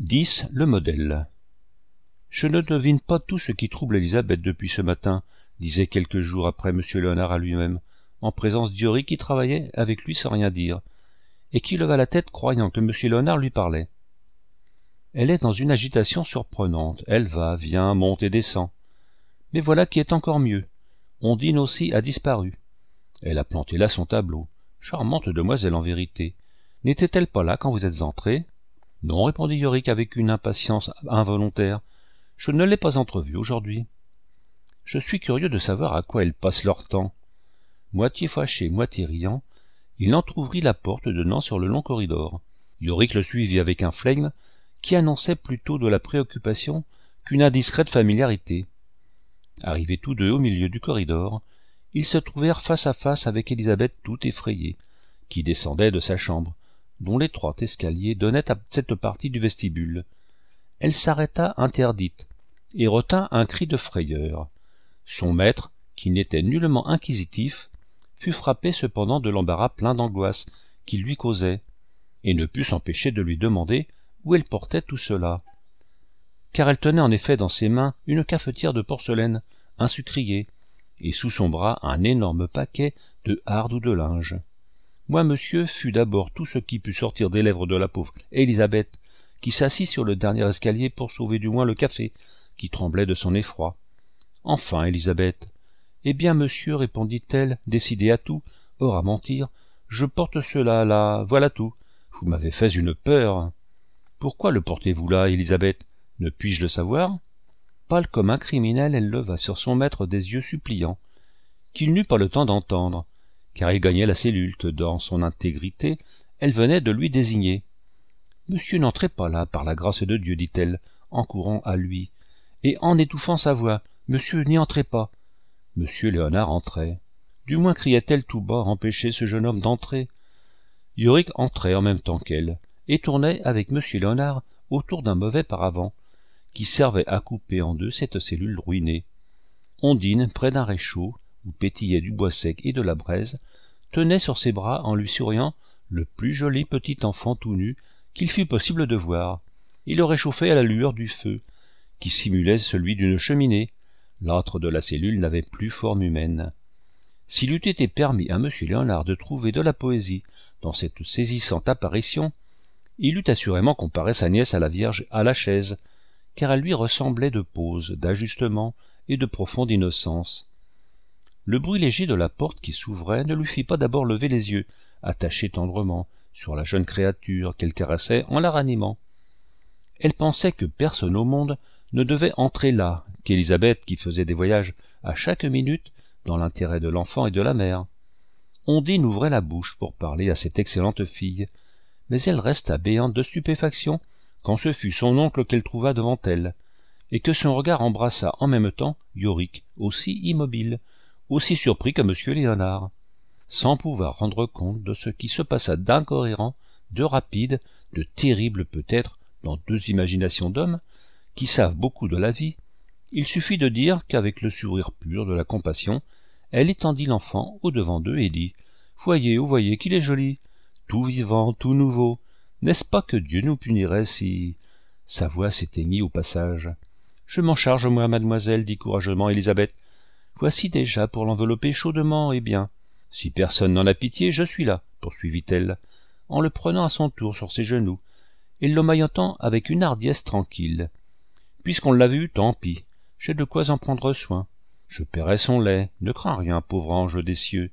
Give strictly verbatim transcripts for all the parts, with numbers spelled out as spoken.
dix. Le modèle. Je ne devine pas tout ce qui trouble Élisabeth depuis ce matin, disait quelques jours après M. Léonard à lui-même, en présence d'Yorick qui travaillait avec lui sans rien dire, et qui leva la tête croyant que M. Léonard lui parlait. Elle est dans une agitation surprenante, elle va, vient, monte et descend. Mais voilà qui est encore mieux. Ondine aussi a disparu. Elle a planté là son tableau. Charmante demoiselle en vérité. N'était-elle pas là quand vous êtes entré? Non, répondit Yorick avec une impatience involontaire. Je ne l'ai pas entrevue aujourd'hui. Je suis curieux de savoir à quoi elles passent leur temps. Moitié fâché, moitié riant, il entr'ouvrit la porte donnant sur le long corridor. Yorick le suivit avec un flegme qui annonçait plutôt de la préoccupation qu'une indiscrète familiarité. Arrivés tous deux au milieu du corridor, ils se trouvèrent face à face avec Élisabeth tout effrayée, qui descendait de sa chambre, dont l'étroit escalier donnait à cette partie du vestibule. Elle s'arrêta interdite, et retint un cri de frayeur. Son maître, qui n'était nullement inquisitif, fut frappé cependant de l'embarras plein d'angoisse qu'il lui causait, et ne put s'empêcher de lui demander où elle portait tout cela. Car elle tenait en effet dans ses mains une cafetière de porcelaine, un sucrier, et sous son bras un énorme paquet de hardes ou de linge. Moi, monsieur, fut d'abord tout ce qui put sortir des lèvres de la pauvre Élisabeth, qui s'assit sur le dernier escalier pour sauver du moins le café, qui tremblait de son effroi. Enfin, Élisabeth. Eh bien, monsieur, répondit-elle, décidée à tout, or à mentir, je porte cela là, voilà tout. Vous m'avez fait une peur. Pourquoi le portez-vous là, Élisabeth? Ne puis-je le savoir? Pâle comme un criminel, elle leva sur son maître des yeux suppliants, qu'il n'eut pas le temps d'entendre, car il gagnait la cellule que, dans son intégrité, elle venait de lui désigner. Monsieur n'entrez pas là, par la grâce de Dieu, dit-elle, en courant à lui, et en étouffant sa voix. Monsieur, n'y entrez pas. Monsieur Léonard entrait. Du moins criait-elle tout bas, empêcher ce jeune homme d'entrer. Yorick entrait en même temps qu'elle, et tournait avec Monsieur Léonard autour d'un mauvais paravent, qui servait à couper en deux cette cellule ruinée. Ondine, près d'un réchaud, où pétillait du bois sec et de la braise, tenait sur ses bras, en lui souriant, le plus joli petit enfant tout nu qu'il fût possible de voir. Il le réchauffait à la lueur du feu, qui simulait celui d'une cheminée. L'âtre de la cellule n'avait plus forme humaine. S'il eût été permis à M. Léonard de trouver de la poésie dans cette saisissante apparition, il eût assurément comparé sa nièce à la Vierge à la chaise, car elle lui ressemblait de pose, d'ajustement et de profonde innocence. Le bruit léger de la porte qui s'ouvrait ne lui fit pas d'abord lever les yeux, attachés tendrement, sur la jeune créature qu'elle caressait en la ranimant. Elle pensait que personne au monde ne devait entrer là, qu'Élisabeth, qui faisait des voyages à chaque minute, dans l'intérêt de l'enfant et de la mère. Ondine ouvrait la bouche pour parler à cette excellente fille, mais elle resta béante de stupéfaction quand ce fut son oncle qu'elle trouva devant elle, et que son regard embrassa en même temps Yorick, aussi immobile, aussi surpris que M. Léonard, sans pouvoir rendre compte de ce qui se passa d'incohérent, de rapide, de terrible peut-être dans deux imaginations d'hommes qui savent beaucoup de la vie. Il suffit de dire qu'avec le sourire pur de la compassion, elle étendit l'enfant au-devant d'eux et dit « Voyez, vous voyez qu'il est joli, tout vivant, tout nouveau. N'est-ce pas que Dieu nous punirait si... » Sa voix s'éteignit au passage. « Je m'en charge, moi, mademoiselle, dit courageusement Élisabeth. Voici déjà pour l'envelopper chaudement et bien. Si personne n'en a pitié, je suis là, poursuivit-elle, en le prenant à son tour sur ses genoux, et l'emmaillotant avec une hardiesse tranquille. Puisqu'on l'a vu, tant pis, j'ai de quoi en prendre soin. Je paierai son lait, ne crains rien, pauvre ange des cieux.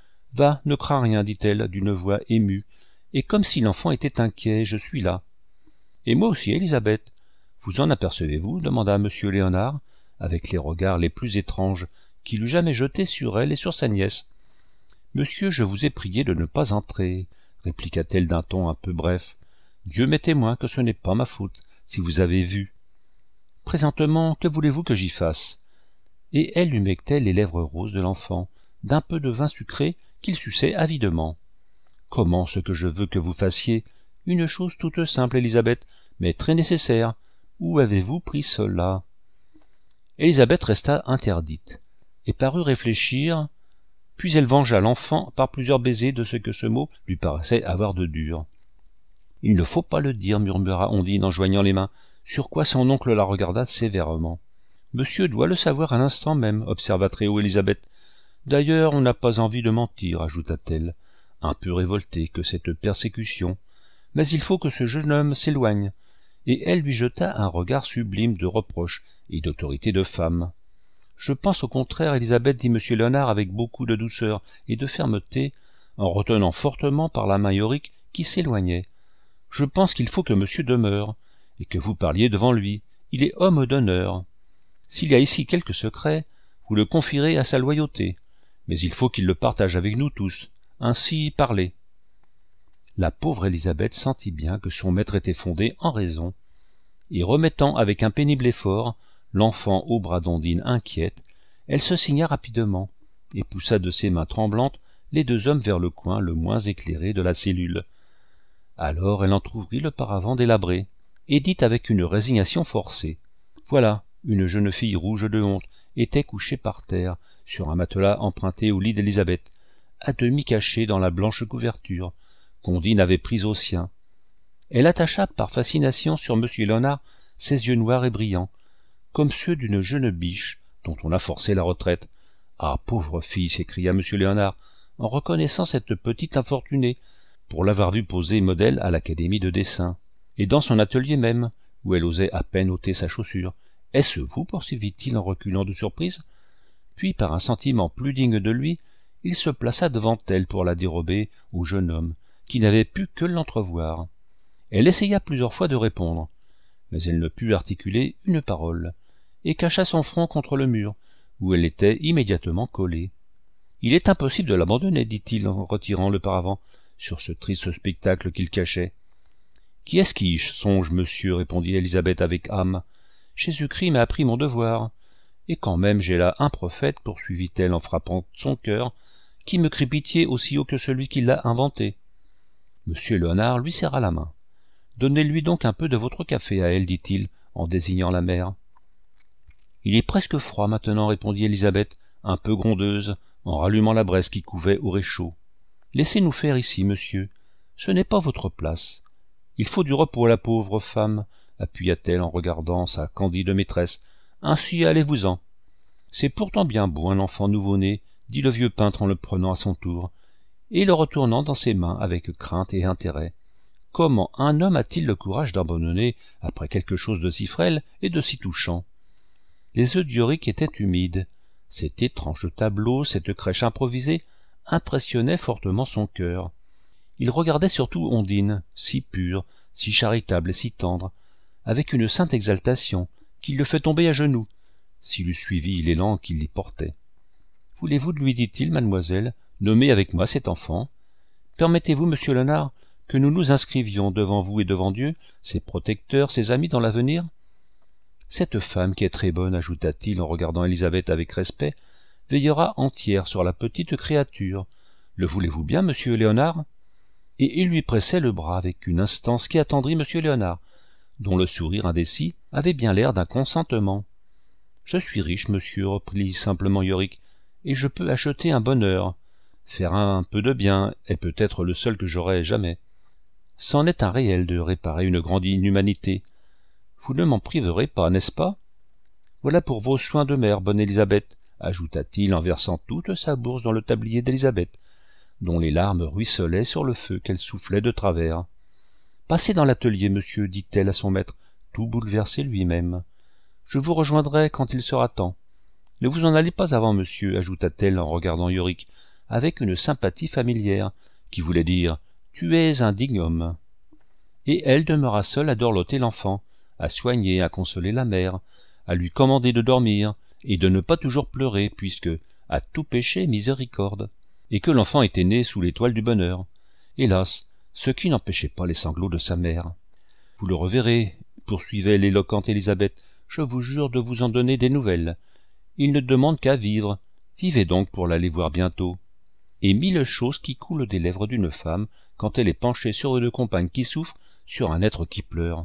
Va, ne crains rien, dit-elle d'une voix émue, et comme si l'enfant était inquiet, je suis là. Et moi aussi, Élisabeth. Vous en apercevez-vous demanda M. Léonard, avec les regards les plus étranges qu'il eût jamais jetés sur elle et sur sa nièce. Monsieur, je vous ai prié de ne pas entrer, répliqua-t-elle d'un ton un peu bref. Dieu m'est témoin que ce n'est pas ma faute, si vous avez vu. Présentement, que voulez-vous que j'y fasse? Et elle humectait les lèvres roses de l'enfant, d'un peu de vin sucré qu'il suçait avidement. Comment ce que je veux que vous fassiez? Une chose toute simple, Élisabeth, mais très nécessaire. Où avez-vous pris cela? Élisabeth resta interdite, et parut réfléchir, puis elle vengea l'enfant par plusieurs baisers de ce que ce mot lui paraissait avoir de dur. Il ne faut pas le dire, murmura Ondine en joignant les mains, sur quoi son oncle la regarda sévèrement. Monsieur doit le savoir à l'instant même, observa très haut Élisabeth. D'ailleurs, on n'a pas envie de mentir, ajouta-t-elle, un peu révoltée que cette persécution. Mais il faut que ce jeune homme s'éloigne. Et elle lui jeta un regard sublime de reproche et d'autorité de femme. Je pense au contraire, Élisabeth, dit M. Léonard avec beaucoup de douceur et de fermeté, en retenant fortement par la main Yorick qui s'éloignait. Je pense qu'il faut que monsieur demeure, et que vous parliez devant lui. Il est homme d'honneur. S'il y a ici quelque secret, vous le confierez à sa loyauté, mais il faut qu'il le partage avec nous tous. Ainsi, parlez. La pauvre Élisabeth sentit bien que son maître était fondé en raison, et remettant avec un pénible effort l'enfant au bras d'Ondine inquiète, elle se signa rapidement, et poussa de ses mains tremblantes les deux hommes vers le coin le moins éclairé de la cellule. Alors elle entr'ouvrit le paravent délabré, et dit avec une résignation forcée. Voilà, une jeune fille rouge de honte était couchée par terre, sur un matelas emprunté au lit d'Élisabeth, à demi cachée dans la blanche couverture, qu'Ondine avait prise au sien. Elle attacha par fascination sur M. Léonard ses yeux noirs et brillants, comme ceux d'une jeune biche dont on a forcé la retraite. « Ah, pauvre fille !» s'écria M. Léonard, en reconnaissant cette petite infortunée, pour l'avoir vue poser modèle à l'académie de dessin, et dans son atelier même, où elle osait à peine ôter sa chaussure. « Est-ce vous ?» poursuivit-il en reculant de surprise. Puis, par un sentiment plus digne de lui, il se plaça devant elle pour la dérober au jeune homme, qui n'avait pu que l'entrevoir. Elle essaya plusieurs fois de répondre, mais elle ne put articuler une parole, et cacha son front contre le mur, où elle était immédiatement collée. « Il est impossible de l'abandonner, dit-il en retirant le paravent sur ce triste spectacle qu'il cachait. « Qui est-ce qui songe, monsieur ?» répondit Élisabeth avec âme. « Jésus-Christ m'a appris mon devoir. Et quand même j'ai là un prophète, poursuivit-elle en frappant son cœur, qui me crie pitié aussi haut que celui qui l'a inventé. » Monsieur Léonard lui serra la main. « Donnez-lui donc un peu de votre café à elle, dit-il, en désignant la mère. »« Il est presque froid maintenant, répondit Élisabeth, un peu grondeuse, en rallumant la braise qui couvait au réchaud. « Laissez-nous faire ici, monsieur. Ce n'est pas votre place. Il faut du repos à la pauvre femme, appuya-t-elle en regardant sa candide maîtresse. Ainsi allez-vous-en. C'est pourtant bien beau un enfant nouveau-né, dit le vieux peintre en le prenant à son tour, et le retournant dans ses mains avec crainte et intérêt. Comment un homme a-t-il le courage d'abandonner après quelque chose de si frêle et de si touchant? Les yeux d'Yorick étaient humides. Cet étrange tableau, cette crèche improvisée, impressionnait fortement son cœur. Il regardait surtout Ondine, si pure, si charitable et si tendre, avec une sainte exaltation qui le fait tomber à genoux, s'il eût suivi l'élan qui l'y portait. « Voulez-vous, lui dit-il, mademoiselle, nommer avec moi cet enfant? Permettez-vous, monsieur Léonard, que nous nous inscrivions devant vous et devant Dieu, ses protecteurs, ses amis dans l'avenir? Cette femme qui est très bonne, ajouta-t-il en regardant Élisabeth avec respect, veillera entière sur la petite créature. Le voulez-vous bien, monsieur Léonard? » Et il lui pressait le bras avec une instance qui attendrit monsieur Léonard, dont le sourire indécis avait bien l'air d'un consentement. « Je suis riche, monsieur, reprit simplement Yorick, et je peux acheter un bonheur. Faire un peu de bien est peut-être le seul que j'aurai jamais. C'en est un réel de réparer une grande inhumanité. Vous ne m'en priverez pas, n'est-ce pas? Voilà pour vos soins de mère, bonne Élisabeth, ajouta-t-il en versant toute sa bourse dans le tablier d'Élisabeth, dont les larmes ruisselaient sur le feu qu'elle soufflait de travers. « Passez dans l'atelier, monsieur, dit-elle à son maître, tout bouleversé lui-même. Je vous rejoindrai quand il sera temps. Ne vous en allez pas avant, monsieur, ajouta-t-elle en regardant Yorick, avec une sympathie familière, qui voulait dire « Tu es un digne homme. » Et elle demeura seule à dorloter l'enfant, à soigner, à consoler la mère, à lui commander de dormir, et de ne pas toujours pleurer, puisque, à tout péché, miséricorde, et que l'enfant était né sous l'étoile du bonheur. Hélas, ce qui n'empêchait pas les sanglots de sa mère. « Vous le reverrez, » poursuivait l'éloquente Élisabeth, « je vous jure de vous en donner des nouvelles. Il ne demande qu'à vivre. Vivez donc pour l'aller voir bientôt. » Et mille choses qui coulent des lèvres d'une femme quand elle est penchée sur une compagne qui souffre, sur un être qui pleure.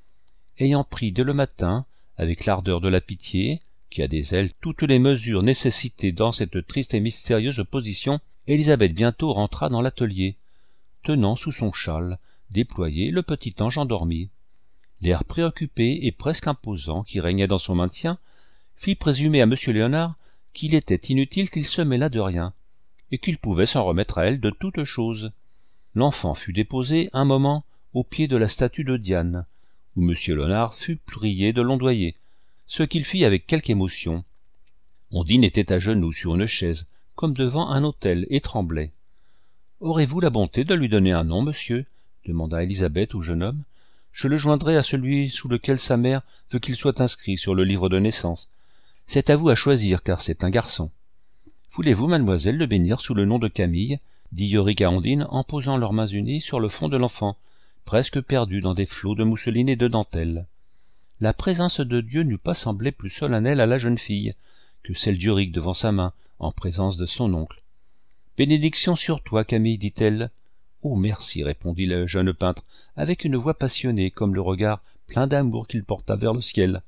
Ayant pris dès le matin, avec l'ardeur de la pitié, qui a des ailes, toutes les mesures nécessitées dans cette triste et mystérieuse position, Élisabeth bientôt rentra dans l'atelier, tenant sous son châle déployé, le petit ange endormi. L'air préoccupé et presque imposant qui régnait dans son maintien fit présumer à M. Léonard qu'il était inutile qu'il se mêlât de rien, et qu'il pouvait s'en remettre à elle de toutes choses. L'enfant fut déposé un moment au pied de la statue de Diane, où M. Léonard fut prié de l'ondoyer, ce qu'il fit avec quelque émotion. Ondine était à genoux sur une chaise, comme devant un autel, et tremblait. « Aurez-vous la bonté de lui donner un nom, monsieur ?» demanda Élisabeth au jeune homme. « Je le joindrai à celui sous lequel sa mère veut qu'il soit inscrit sur le livre de naissance. C'est à vous à choisir, car c'est un garçon. »« Voulez-vous, mademoiselle, le bénir sous le nom de Camille ?» dit Yorick à Ondine en posant leurs mains unies sur le front de l'enfant, presque perdu dans des flots de mousseline et de dentelle. La présence de Dieu n'eût pas semblé plus solennelle à la jeune fille que celle d'Yorick devant sa main, en présence de son oncle. « Bénédiction sur toi, Camille, dit-elle. »« Oh, merci, répondit le jeune peintre, avec une voix passionnée, comme le regard plein d'amour qu'il porta vers le ciel.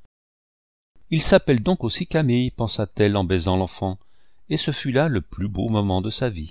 « Il s'appelle donc aussi Camille, pensa-t-elle en baisant l'enfant, et ce fut là le plus beau moment de sa vie. »«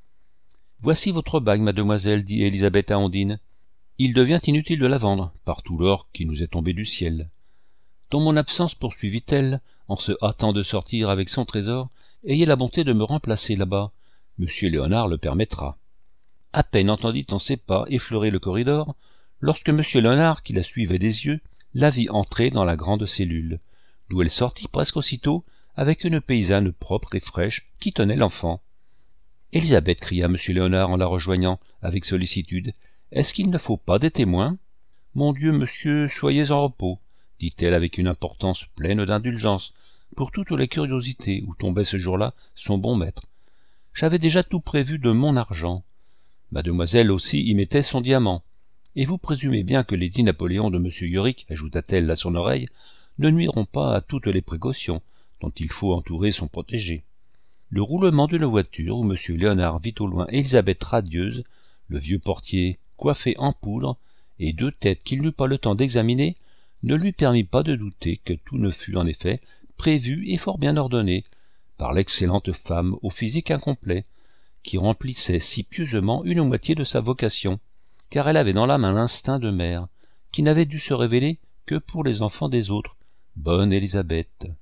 Voici votre bague, mademoiselle, dit Élisabeth à Ondine. Il devient inutile de la vendre, par tout l'or qui nous est tombé du ciel. Dans mon absence, poursuivit-elle, en se hâtant de sortir avec son trésor, ayez la bonté de me remplacer là-bas. Monsieur Léonard le permettra. » À peine entendit-on ses pas effleurer le corridor, lorsque Monsieur Léonard, qui la suivait des yeux, la vit entrer dans la grande cellule, d'où elle sortit presque aussitôt avec une paysanne propre et fraîche qui tenait l'enfant. « Élisabeth, cria Monsieur Léonard en la rejoignant avec sollicitude, est-ce qu'il ne faut pas des témoins ? » « Mon Dieu, monsieur, soyez en repos, dit-elle avec une importance pleine d'indulgence pour toutes les curiosités où tombait ce jour-là son bon maître. J'avais déjà tout prévu de mon argent. Mademoiselle aussi y mettait son diamant. Et vous présumez bien que les dix Napoléons de monsieur Yorick, ajouta-t-elle à son oreille, ne nuiront pas à toutes les précautions dont il faut entourer son protégé. Le roulement d'une voiture où monsieur Léonard vit au loin Élisabeth radieuse, le vieux portier coiffé en poudre, et deux têtes qu'il n'eut pas le temps d'examiner, ne lui permit pas de douter que tout ne fût en effet prévu et fort bien ordonné par l'excellente femme au physique incomplet, qui remplissait si pieusement une moitié de sa vocation, car elle avait dans l'âme un instinct de mère, qui n'avait dû se révéler que pour les enfants des autres. Bonne Élisabeth!